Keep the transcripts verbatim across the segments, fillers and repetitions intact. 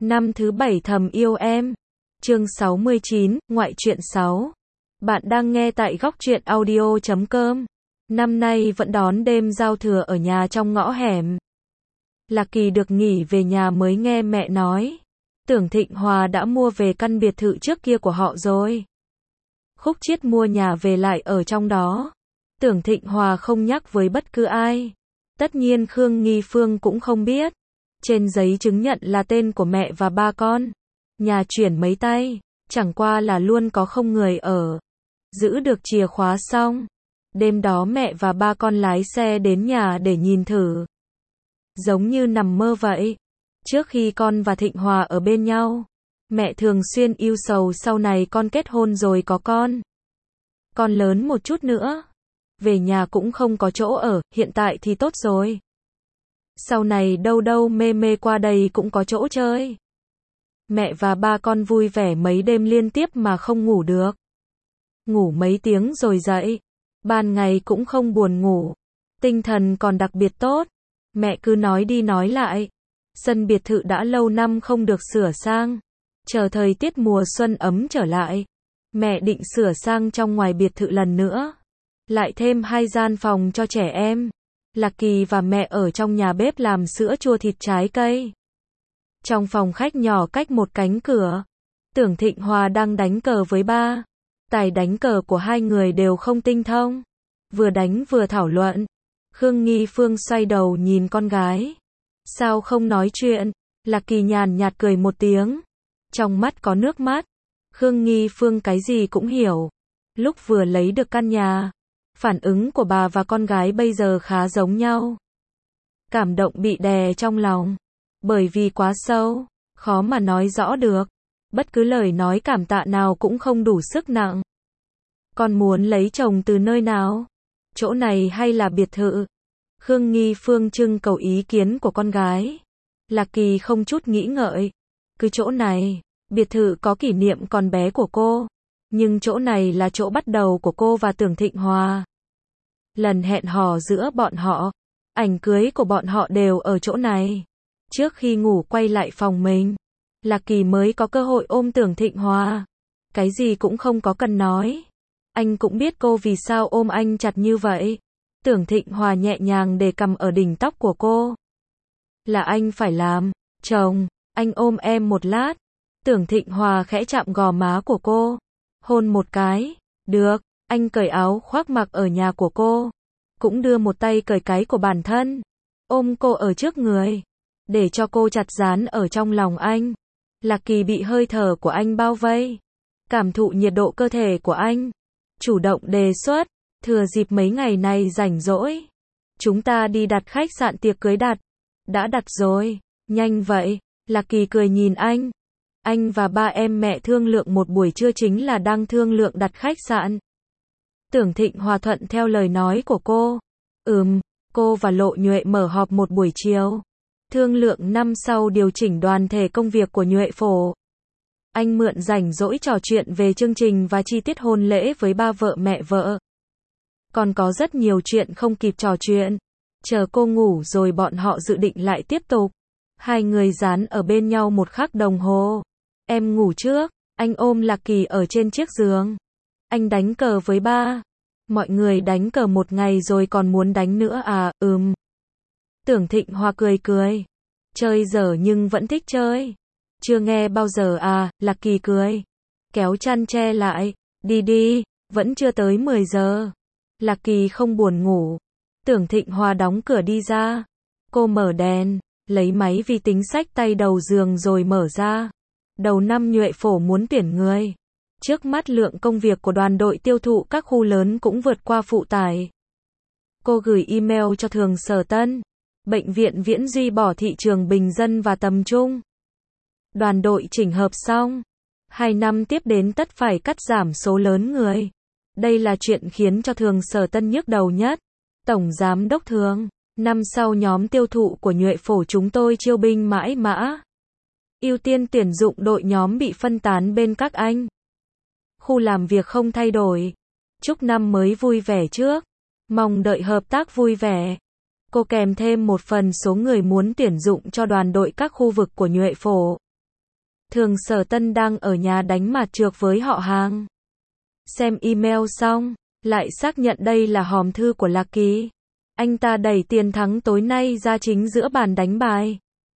Năm thứ bảy thầm yêu em. Chương sáu mươi chín, ngoại truyện sáu. Bạn đang nghe tại góc truyện audio chấm com. Năm nay vẫn đón đêm giao thừa ở nhà trong ngõ hẻm. Lạc Kỳ được nghỉ về nhà mới nghe mẹ nói. Tưởng Thịnh Hòa đã mua về căn biệt thự trước kia của họ rồi. Khúc Chiết mua nhà về lại ở trong đó. Tưởng Thịnh Hòa không nhắc với bất cứ ai. Tất nhiên Khương Nghi Phương cũng không biết. Trên giấy chứng nhận là tên của mẹ và ba con. Nhà chuyển mấy tay, chẳng qua là luôn có không người ở. Giữ được chìa khóa xong. Đêm đó mẹ và ba con lái xe đến nhà để nhìn thử. Giống như nằm mơ vậy. Trước khi con và Thịnh Hòa ở bên nhau, mẹ thường xuyên ưu sầu sau này con kết hôn rồi có con. Con lớn một chút nữa. Về nhà cũng không có chỗ ở, hiện tại thì tốt rồi. Sau này đâu đâu mê mê qua đây cũng có chỗ chơi. Mẹ và ba con vui vẻ mấy đêm liên tiếp mà không ngủ được. Ngủ mấy tiếng rồi dậy. Ban ngày cũng không buồn ngủ. Tinh thần còn đặc biệt tốt. Mẹ cứ nói đi nói lại. Sân biệt thự đã lâu năm không được sửa sang. Chờ thời tiết mùa xuân ấm trở lại. Mẹ định sửa sang trong ngoài biệt thự lần nữa. Lại thêm hai gian phòng cho trẻ em. Lạc Kỳ và mẹ ở trong nhà bếp làm sữa chua thịt trái cây. Trong phòng khách nhỏ cách một cánh cửa, Tưởng Thịnh Hòa đang đánh cờ với ba. Tài đánh cờ của hai người đều không tinh thông. Vừa đánh vừa thảo luận. Khương Nghi Phương xoay đầu nhìn con gái. Sao không nói chuyện? Lạc Kỳ nhàn nhạt cười một tiếng. Trong mắt có nước mắt. Khương Nghi Phương cái gì cũng hiểu. Lúc vừa lấy được căn nhà, phản ứng của bà và con gái bây giờ khá giống nhau. Cảm động bị đè trong lòng. Bởi vì quá sâu, khó mà nói rõ được. Bất cứ lời nói cảm tạ nào cũng không đủ sức nặng. Con muốn lấy chồng từ nơi nào? Chỗ này hay là biệt thự? Khương Nghi Phương trưng cầu ý kiến của con gái. Lạc Kỳ không chút nghĩ ngợi. Cứ chỗ này, biệt thự có kỷ niệm còn bé của cô. Nhưng chỗ này là chỗ bắt đầu của cô và Tưởng Thịnh Hòa. Lần hẹn hò giữa bọn họ, ảnh cưới của bọn họ đều ở chỗ này. Trước khi ngủ quay lại phòng mình, Lạc Kỳ mới có cơ hội ôm Tưởng Thịnh Hòa. Cái gì cũng không có cần nói. Anh cũng biết cô vì sao ôm anh chặt như vậy. Tưởng Thịnh Hòa nhẹ nhàng để cầm ở đỉnh tóc của cô. Là anh phải làm. Chồng, anh ôm em một lát. Tưởng Thịnh Hòa khẽ chạm gò má của cô. Hôn một cái. Được. Anh cởi áo khoác mặc ở nhà của cô. Cũng đưa một tay cởi cái của bản thân. Ôm cô ở trước người. Để cho cô chặt dán ở trong lòng anh. Lạc Kỳ bị hơi thở của anh bao vây. Cảm thụ nhiệt độ cơ thể của anh. Chủ động đề xuất. Thừa dịp mấy ngày này rảnh rỗi. Chúng ta đi đặt khách sạn tiệc cưới đặt. Đã đặt rồi. Nhanh vậy. Lạc Kỳ cười nhìn anh. Anh và ba em mẹ thương lượng một buổi trưa chính là đang thương lượng đặt khách sạn. Tưởng Thịnh Hòa thuận theo lời nói của cô. Ừm, cô và Lộ Nhuệ mở họp một buổi chiều. Thương lượng năm sau điều chỉnh đoàn thể công việc của Nhuệ Phổ. Anh mượn rảnh rỗi trò chuyện về chương trình và chi tiết hôn lễ với ba vợ mẹ vợ. Còn có rất nhiều chuyện không kịp trò chuyện. Chờ cô ngủ rồi bọn họ dự định lại tiếp tục. Hai người dán ở bên nhau một khắc đồng hồ. Em ngủ trước. Anh ôm Lạc Kỳ ở trên chiếc giường. Anh đánh cờ với ba. Mọi người đánh cờ một ngày rồi còn muốn đánh nữa à? Ừm. Tưởng Thịnh Hòa cười cười. Chơi dở nhưng vẫn thích chơi. Chưa nghe bao giờ à? Lạc Kỳ cười. Kéo chăn che lại. Đi đi. Vẫn chưa tới mười giờ. Lạc Kỳ không buồn ngủ. Tưởng Thịnh Hòa đóng cửa đi ra. Cô mở đèn. Lấy máy vi tính sách tay đầu giường rồi mở ra. Đầu năm Nhuệ Phổ muốn tuyển người. Trước mắt lượng công việc của đoàn đội tiêu thụ các khu lớn cũng vượt qua phụ tải. Cô gửi email cho Thường Sở Tân. Bệnh viện Viễn Duy bỏ thị trường bình dân và tầm trung. Đoàn đội chỉnh hợp xong. Hai năm tiếp đến tất phải cắt giảm số lớn người. Đây là chuyện khiến cho Thường Sở Tân nhức đầu nhất. Tổng Giám đốc Thường. Năm sau nhóm tiêu thụ của Nhuệ Phổ chúng tôi chiêu binh mãi mã. Ưu tiên tuyển dụng đội nhóm bị phân tán bên các anh. Khu làm việc không thay đổi. Chúc năm mới vui vẻ trước. Mong đợi hợp tác vui vẻ. Cô kèm thêm một phần số người muốn tuyển dụng cho đoàn đội các khu vực của Nhuệ Phổ. Thường Sở Tân đang ở nhà đánh mặt trược với họ hàng. Xem email xong, lại xác nhận đây là hòm thư của Lạc Kỳ. Anh ta đẩy tiền thắng tối nay ra chính giữa bàn đánh bài.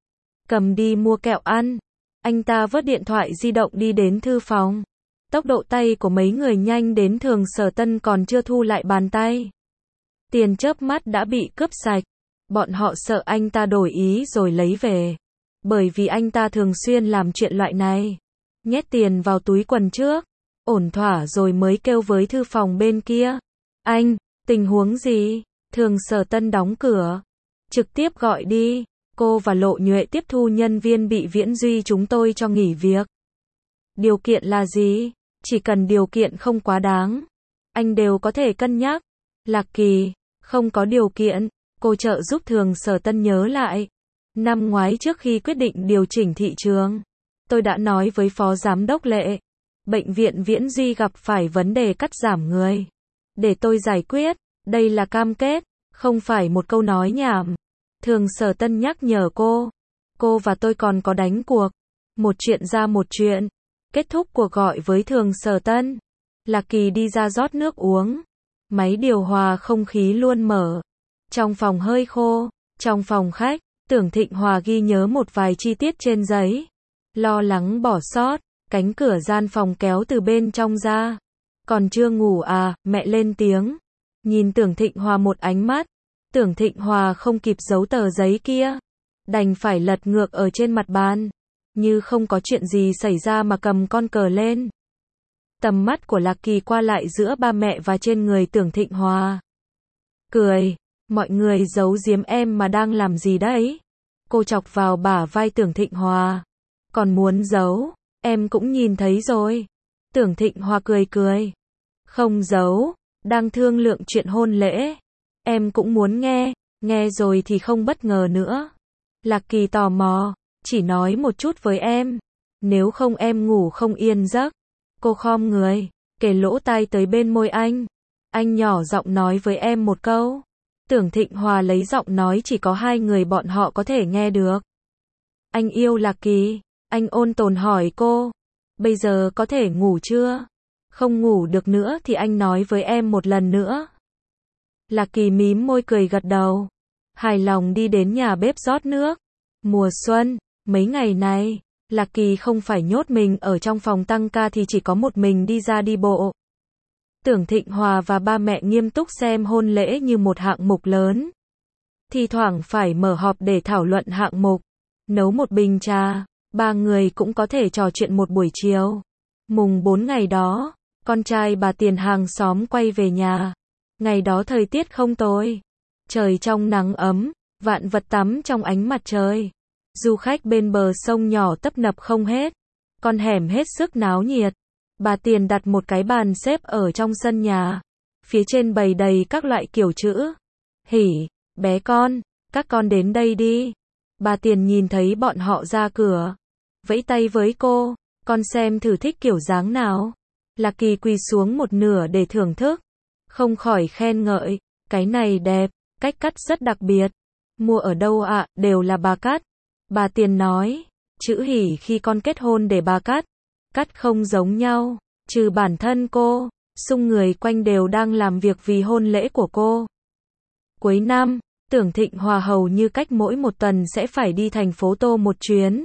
Cầm đi mua kẹo ăn. Anh ta vớt điện thoại di động đi đến thư phòng. Tốc độ tay của mấy người nhanh đến Thường Sở Tân còn chưa thu lại bàn tay. Tiền chớp mắt đã bị cướp sạch. Bọn họ sợ anh ta đổi ý rồi lấy về. Bởi vì anh ta thường xuyên làm chuyện loại này. Nhét tiền vào túi quần trước. Ổn thỏa rồi mới kêu với thư phòng bên kia. Anh, tình huống gì? Thường Sở Tân đóng cửa. Trực tiếp gọi đi. Cô và Lộ Nhuệ tiếp thu nhân viên bị Viễn Duy chúng tôi cho nghỉ việc. Điều kiện là gì? Chỉ cần điều kiện không quá đáng. Anh đều có thể cân nhắc. Lạc Kỳ, không có điều kiện. Cô trợ giúp Thường Sở Tân nhớ lại. Năm ngoái trước khi quyết định điều chỉnh thị trường, tôi đã nói với Phó Giám đốc Lệ. Bệnh viện Viễn Duy gặp phải vấn đề cắt giảm người. Để tôi giải quyết. Đây là cam kết, không phải một câu nói nhảm. Thường Sở Tân nhắc nhở cô. Cô và tôi còn có đánh cuộc. Một chuyện ra một chuyện. Kết thúc cuộc gọi với Thường Sở Tân. Lạc Kỳ đi ra rót nước uống. Máy điều hòa không khí luôn mở. Trong phòng hơi khô. Trong phòng khách, Tưởng Thịnh Hòa ghi nhớ một vài chi tiết trên giấy. Lo lắng bỏ sót. Cánh cửa gian phòng kéo từ bên trong ra. Còn chưa ngủ à, mẹ lên tiếng. Nhìn Tưởng Thịnh Hòa một ánh mắt. Tưởng Thịnh Hòa không kịp giấu tờ giấy kia. Đành phải lật ngược ở trên mặt bàn. Như không có chuyện gì xảy ra mà cầm con cờ lên. Tầm mắt của Lạc Kỳ qua lại giữa ba mẹ và trên người Tưởng Thịnh Hòa. Cười. Mọi người giấu giếm em mà đang làm gì đấy? Cô chọc vào bả vai Tưởng Thịnh Hòa. Còn muốn giấu? Em cũng nhìn thấy rồi. Tưởng Thịnh Hòa cười cười. Không giấu. Đang thương lượng chuyện hôn lễ. Em cũng muốn nghe. Nghe rồi thì không bất ngờ nữa. Lạc Kỳ tò mò. Chỉ nói một chút với em. Nếu không em ngủ không yên giấc. Cô khom người. Kề lỗ tai tới bên môi anh. Anh nhỏ giọng nói với em một câu. Tưởng Thịnh Hòa lấy giọng nói chỉ có hai người bọn họ có thể nghe được. Anh yêu Lạc Kỳ. Anh ôn tồn hỏi cô. Bây giờ có thể ngủ chưa? Không ngủ được nữa thì anh nói với em một lần nữa. Lạc Kỳ mím môi cười gật đầu. Hài lòng đi đến nhà bếp rót nước. Mùa xuân, mấy ngày này, Lạc Kỳ không phải nhốt mình ở trong phòng tăng ca thì chỉ có một mình đi ra đi bộ. Tưởng Thịnh Hòa và ba mẹ nghiêm túc xem hôn lễ như một hạng mục lớn. Thì thoảng phải mở họp để thảo luận hạng mục. Nấu một bình trà, ba người cũng có thể trò chuyện một buổi chiều. Mùng bốn ngày đó, con trai bà Tiền hàng xóm quay về nhà. Ngày đó thời tiết không tồi. Trời trong nắng ấm, vạn vật tắm trong ánh mặt trời. Du khách bên bờ sông nhỏ tấp nập không hết. Con hẻm hết sức náo nhiệt. Bà Tiền đặt một cái bàn xếp ở trong sân nhà. Phía trên bày đầy các loại kiểu chữ. Hỉ, bé con, các con đến đây đi. Bà Tiền nhìn thấy bọn họ ra cửa. Vẫy tay với cô, con xem thử thích kiểu dáng nào. Lạc Kỳ quỳ xuống một nửa để thưởng thức. Không khỏi khen ngợi, cái này đẹp, cách cắt rất đặc biệt. Mua ở đâu ạ? À? Đều là bà cắt. Bà Tiền nói, chữ hỉ khi con kết hôn để bà cắt. Cắt không giống nhau, trừ bản thân cô, xung người quanh đều đang làm việc vì hôn lễ của cô. Cuối năm, Tưởng Thịnh Hòa hầu như cách mỗi một tuần sẽ phải đi thành phố Tô một chuyến.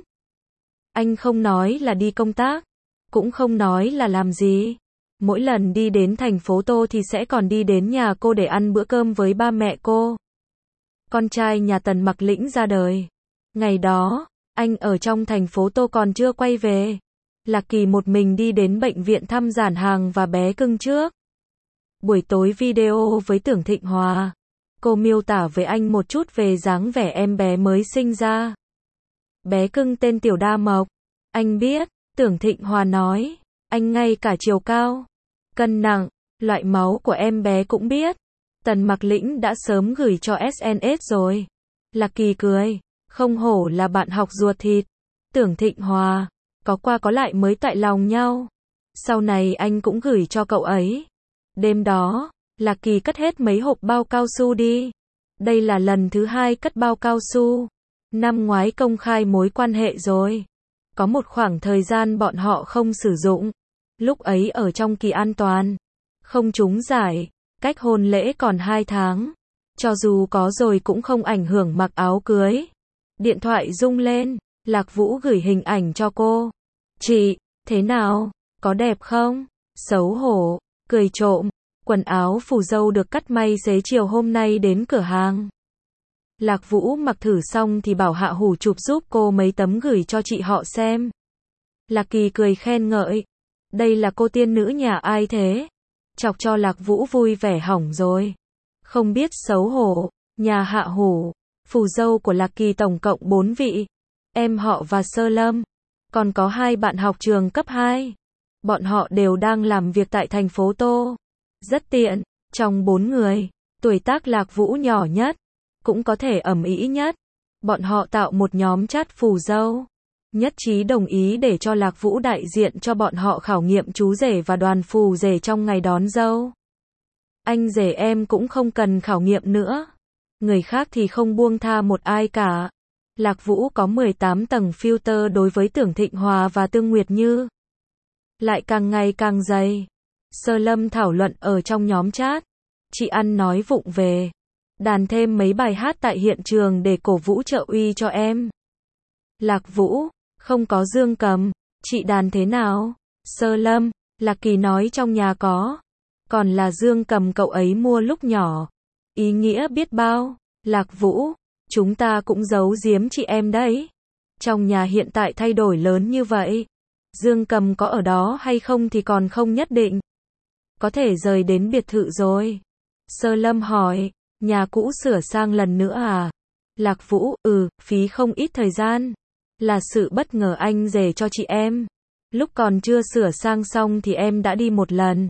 Anh không nói là đi công tác, cũng không nói là làm gì. Mỗi lần đi đến thành phố Tô thì sẽ còn đi đến nhà cô để ăn bữa cơm với ba mẹ cô. Con trai nhà Tần Mặc Lĩnh ra đời. Ngày đó, anh ở trong thành phố Tô còn chưa quay về. Lạc Kỳ một mình đi đến bệnh viện thăm Giản Hàng và bé cưng trước. Buổi tối video với Tưởng Thịnh Hòa. Cô miêu tả với anh một chút về dáng vẻ em bé mới sinh ra. Bé cưng tên Tiểu Đa Mộc. Anh biết, Tưởng Thịnh Hòa nói, anh ngay cả chiều cao, cân nặng, loại máu của em bé cũng biết. Tần Mặc Lĩnh đã sớm gửi cho ét en ét rồi. Lạc Kỳ cười, không hổ là bạn học ruột thịt. Tưởng Thịnh Hòa, có qua có lại mới tại lòng nhau. Sau này anh cũng gửi cho cậu ấy. Đêm đó, Lạc Kỳ cất hết mấy hộp bao cao su đi. Đây là lần thứ hai cất bao cao su. Năm ngoái công khai mối quan hệ rồi. Có một khoảng thời gian bọn họ không sử dụng. Lúc ấy ở trong kỳ an toàn. Không trúng giải. Cách hôn lễ còn hai tháng. Cho dù có rồi cũng không ảnh hưởng mặc áo cưới. Điện thoại rung lên. Lạc Vũ gửi hình ảnh cho cô. Chị, thế nào? Có đẹp không? Xấu hổ. Cười trộm. Quần áo phù dâu được cắt may xế chiều hôm nay đến cửa hàng. Lạc Vũ mặc thử xong thì bảo Hạ Hủ chụp giúp cô mấy tấm gửi cho chị họ xem. Lạc Kỳ cười khen ngợi. Đây là cô tiên nữ nhà ai thế? Chọc cho Lạc Vũ vui vẻ hỏng rồi. Không biết xấu hổ. Nhà Hạ Hủ. Phù dâu của Lạc Kỳ tổng cộng bốn vị. Em họ và Sơ Lâm. Còn có hai bạn học trường cấp hai. Bọn họ đều đang làm việc tại thành phố Tô. Rất tiện. Trong bốn người, tuổi tác Lạc Vũ nhỏ nhất. Cũng có thể ầm ĩ nhất. Bọn họ tạo một nhóm chat phù dâu. Nhất trí đồng ý để cho Lạc Vũ đại diện cho bọn họ khảo nghiệm chú rể và đoàn phù rể trong ngày đón dâu. Anh rể em cũng không cần khảo nghiệm nữa. Người khác thì không buông tha một ai cả. Lạc Vũ có mười tám tầng filter đối với Tưởng Thịnh Hòa và Tương Nguyệt Như. Lại càng ngày càng dày. Sơ Lâm thảo luận ở trong nhóm chat. Chị ăn nói vụng về. Đàn thêm mấy bài hát tại hiện trường để cổ vũ trợ uy cho em. Lạc Vũ, không có dương cầm. Chị đàn thế nào? Sơ Lâm, Lạc Kỳ nói trong nhà có. Còn là dương cầm cậu ấy mua lúc nhỏ. Ý nghĩa biết bao. Lạc Vũ, chúng ta cũng giấu giếm chị em đấy. Trong nhà hiện tại thay đổi lớn như vậy. Dương cầm có ở đó hay không thì còn không nhất định. Có thể rời đến biệt thự rồi. Sơ Lâm hỏi, nhà cũ sửa sang lần nữa à? Lạc Vũ, ừ, phí không ít thời gian. Là sự bất ngờ anh rể cho chị em. Lúc còn chưa sửa sang xong thì em đã đi một lần.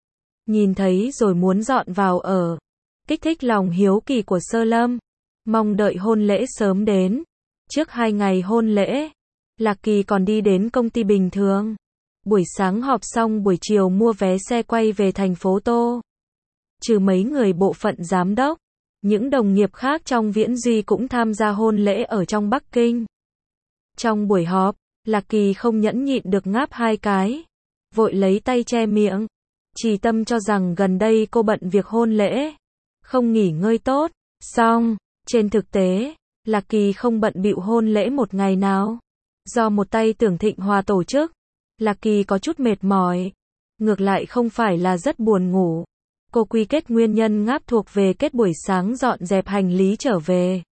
Nhìn thấy rồi muốn dọn vào ở. Kích thích lòng hiếu kỳ của Sơ Lâm. Mong đợi hôn lễ sớm đến. Trước hai ngày hôn lễ, Lạc Kỳ còn đi đến công ty bình thường. Buổi sáng họp xong buổi chiều mua vé xe quay về thành phố Tô. Trừ mấy người bộ phận giám đốc, những đồng nghiệp khác trong Viễn Duy cũng tham gia hôn lễ ở trong Bắc Kinh. Trong buổi họp, Lạc Kỳ không nhẫn nhịn được ngáp hai cái. Vội lấy tay che miệng. Chỉ tâm cho rằng gần đây cô bận việc hôn lễ. Không nghỉ ngơi tốt. Xong, trên thực tế, Lạc Kỳ không bận bịu hôn lễ một ngày nào. Do một tay Tưởng Thịnh Hòa tổ chức, Lạc Kỳ có chút mệt mỏi. Ngược lại không phải là rất buồn ngủ. Cô quy kết nguyên nhân ngáp thuộc về kết buổi sáng dọn dẹp hành lý trở về.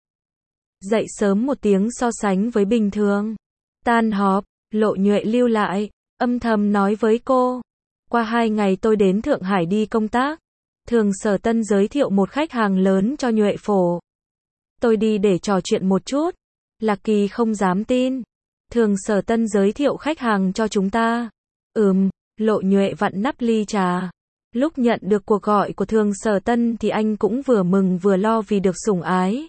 Dậy sớm một tiếng so sánh với bình thường. Tan họp, Lộ Nhuệ lưu lại, âm thầm nói với cô. Qua hai ngày tôi đến Thượng Hải đi công tác. Thường Sở Tân giới thiệu một khách hàng lớn cho Nhuệ phổ. Tôi đi để trò chuyện một chút. Lạc Kỳ không dám tin. Thường Sở Tân giới thiệu khách hàng cho chúng ta. Ừm, Lộ Nhuệ vặn nắp ly trà. Lúc nhận được cuộc gọi của Thường Sở Tân thì anh cũng vừa mừng vừa lo vì được sủng ái.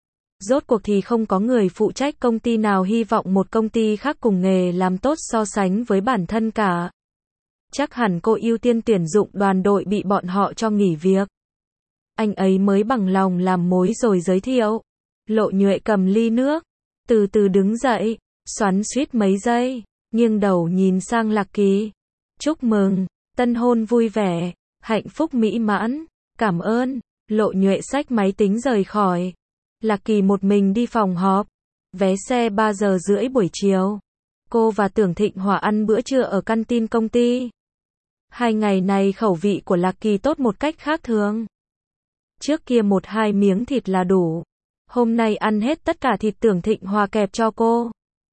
Rốt cuộc thì không có người phụ trách công ty nào hy vọng một công ty khác cùng nghề làm tốt so sánh với bản thân cả. Chắc hẳn cô ưu tiên tuyển dụng đoàn đội bị bọn họ cho nghỉ việc. Anh ấy mới bằng lòng làm mối rồi giới thiệu. Lộ Nhuệ cầm ly nước, từ từ đứng dậy, xoắn xuýt mấy giây, nghiêng đầu nhìn sang Lạc Kỳ. Chúc mừng, tân hôn vui vẻ, hạnh phúc mỹ mãn, cảm ơn. Lộ Nhuệ xách máy tính rời khỏi. Lạc Kỳ một mình đi phòng họp. Vé xe ba giờ rưỡi buổi chiều. Cô và Tưởng Thịnh Hòa ăn bữa trưa ở canteen công ty. Hai ngày này khẩu vị của Lạc Kỳ tốt một cách khác thường. Trước kia một hai miếng thịt là đủ. Hôm nay ăn hết tất cả thịt Tưởng Thịnh Hòa kẹp cho cô.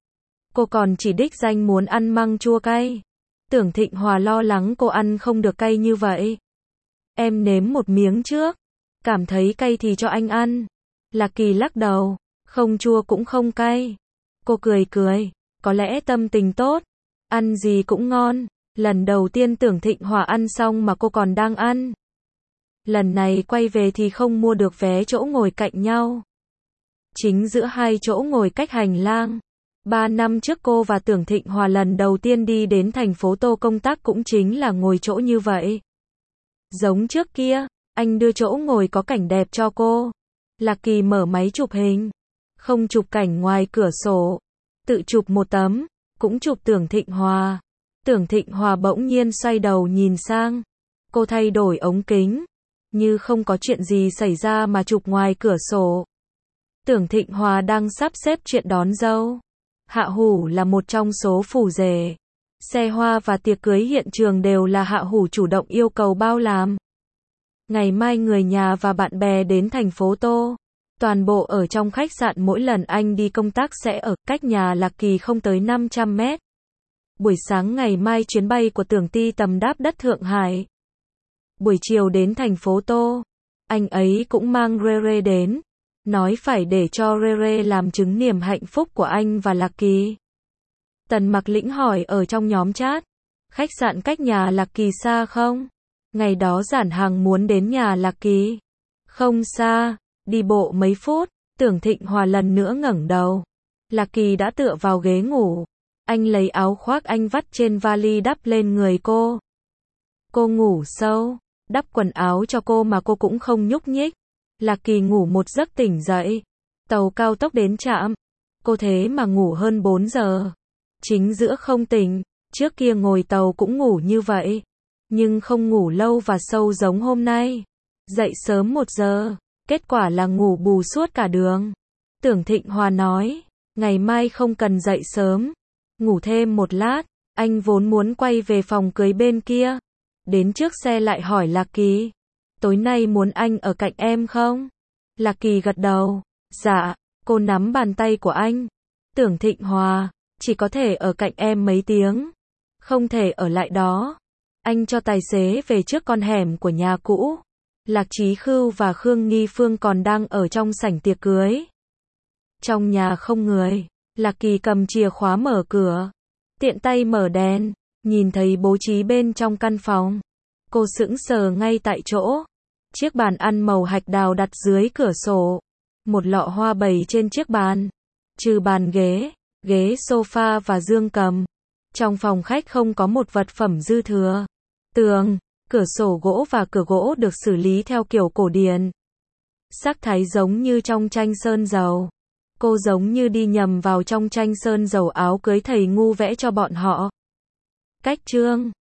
Cô còn chỉ đích danh muốn ăn măng chua cay. Tưởng Thịnh Hòa lo lắng cô ăn không được cay như vậy. Em nếm một miếng trước. Cảm thấy cay thì cho anh ăn. Lạc Kỳ lắc đầu. Không chua cũng không cay. Cô cười cười. Có lẽ tâm tình tốt. Ăn gì cũng ngon. Lần đầu tiên Tưởng Thịnh Hòa ăn xong mà cô còn đang ăn. Lần này quay về thì không mua được vé chỗ ngồi cạnh nhau. Chính giữa hai chỗ ngồi cách hành lang. Ba năm trước cô và Tưởng Thịnh Hòa lần đầu tiên đi đến thành phố Tô công tác cũng chính là ngồi chỗ như vậy. Giống trước kia, anh đưa chỗ ngồi có cảnh đẹp cho cô. Lạc Kỳ mở máy chụp hình. Không chụp cảnh ngoài cửa sổ. Tự chụp một tấm. cũng chụp Tưởng Thịnh Hòa. Tưởng Thịnh Hòa bỗng nhiên xoay đầu nhìn sang. Cô thay đổi ống kính, như không có chuyện gì xảy ra mà chụp ngoài cửa sổ. Tưởng Thịnh Hòa đang sắp xếp chuyện đón dâu. Hạ Hủ là một trong số phù rể. Xe hoa và tiệc cưới hiện trường đều là Hạ Hủ chủ động yêu cầu bao làm. Ngày mai người nhà và bạn bè đến thành phố Tô. Toàn bộ ở trong khách sạn, mỗi lần anh đi công tác sẽ ở cách nhà Lạc Kỳ không tới năm trăm mét. Buổi sáng ngày mai chuyến bay của Tưởng Ti tầm đáp đất Thượng Hải. Buổi chiều đến thành phố Tô. Anh ấy cũng mang Rere đến. Nói phải để cho Rere làm chứng niềm hạnh phúc của anh và Lạc Kỳ. Tần Mặc Lĩnh hỏi ở trong nhóm chat. Khách sạn cách nhà Lạc Kỳ xa không? Ngày đó Giản Hằng muốn đến nhà Lạc Kỳ. Không xa, đi bộ mấy phút. Tưởng Thịnh Hòa lần nữa ngẩng đầu. Lạc Kỳ đã tựa vào ghế ngủ. Anh lấy áo khoác anh vắt trên vali đắp lên người cô. Cô ngủ sâu, đắp quần áo cho cô mà cô cũng không nhúc nhích. Lạc Kỳ ngủ một giấc tỉnh dậy. Tàu cao tốc đến trạm. Cô thế mà ngủ hơn bốn giờ. Chính giữa không tỉnh. Trước kia ngồi tàu cũng ngủ như vậy. Nhưng không ngủ lâu và sâu giống hôm nay. Dậy sớm một giờ. Kết quả là ngủ bù suốt cả đường. Tưởng Thịnh Hòa nói. Ngày mai không cần dậy sớm. Ngủ thêm một lát. Anh vốn muốn quay về phòng cưới bên kia. Đến trước xe lại hỏi Lạc Kỳ. Tối nay muốn anh ở cạnh em không? Lạc Kỳ gật đầu. Dạ. Cô nắm bàn tay của anh. Tưởng Thịnh Hòa. Chỉ có thể ở cạnh em mấy tiếng. Không thể ở lại đó. Anh cho tài xế về trước con hẻm của nhà cũ. Lạc Chí Khưu và Khương Nghi Phương còn đang ở trong sảnh tiệc cưới. Trong nhà không người. Lạc Kỳ cầm chìa khóa mở cửa. Tiện tay mở đèn. Nhìn thấy bố trí bên trong căn phòng. Cô sững sờ ngay tại chỗ. Chiếc bàn ăn màu hạch đào đặt dưới cửa sổ. Một lọ hoa bày trên chiếc bàn. Trừ bàn ghế, ghế sofa và dương cầm. Trong phòng khách không có một vật phẩm dư thừa. Tường, cửa sổ gỗ và cửa gỗ được xử lý theo kiểu cổ điển. Sắc thái giống như trong tranh sơn dầu. Cô giống như đi nhầm vào trong tranh sơn dầu áo cưới thầy ngu vẽ cho bọn họ. Cách chương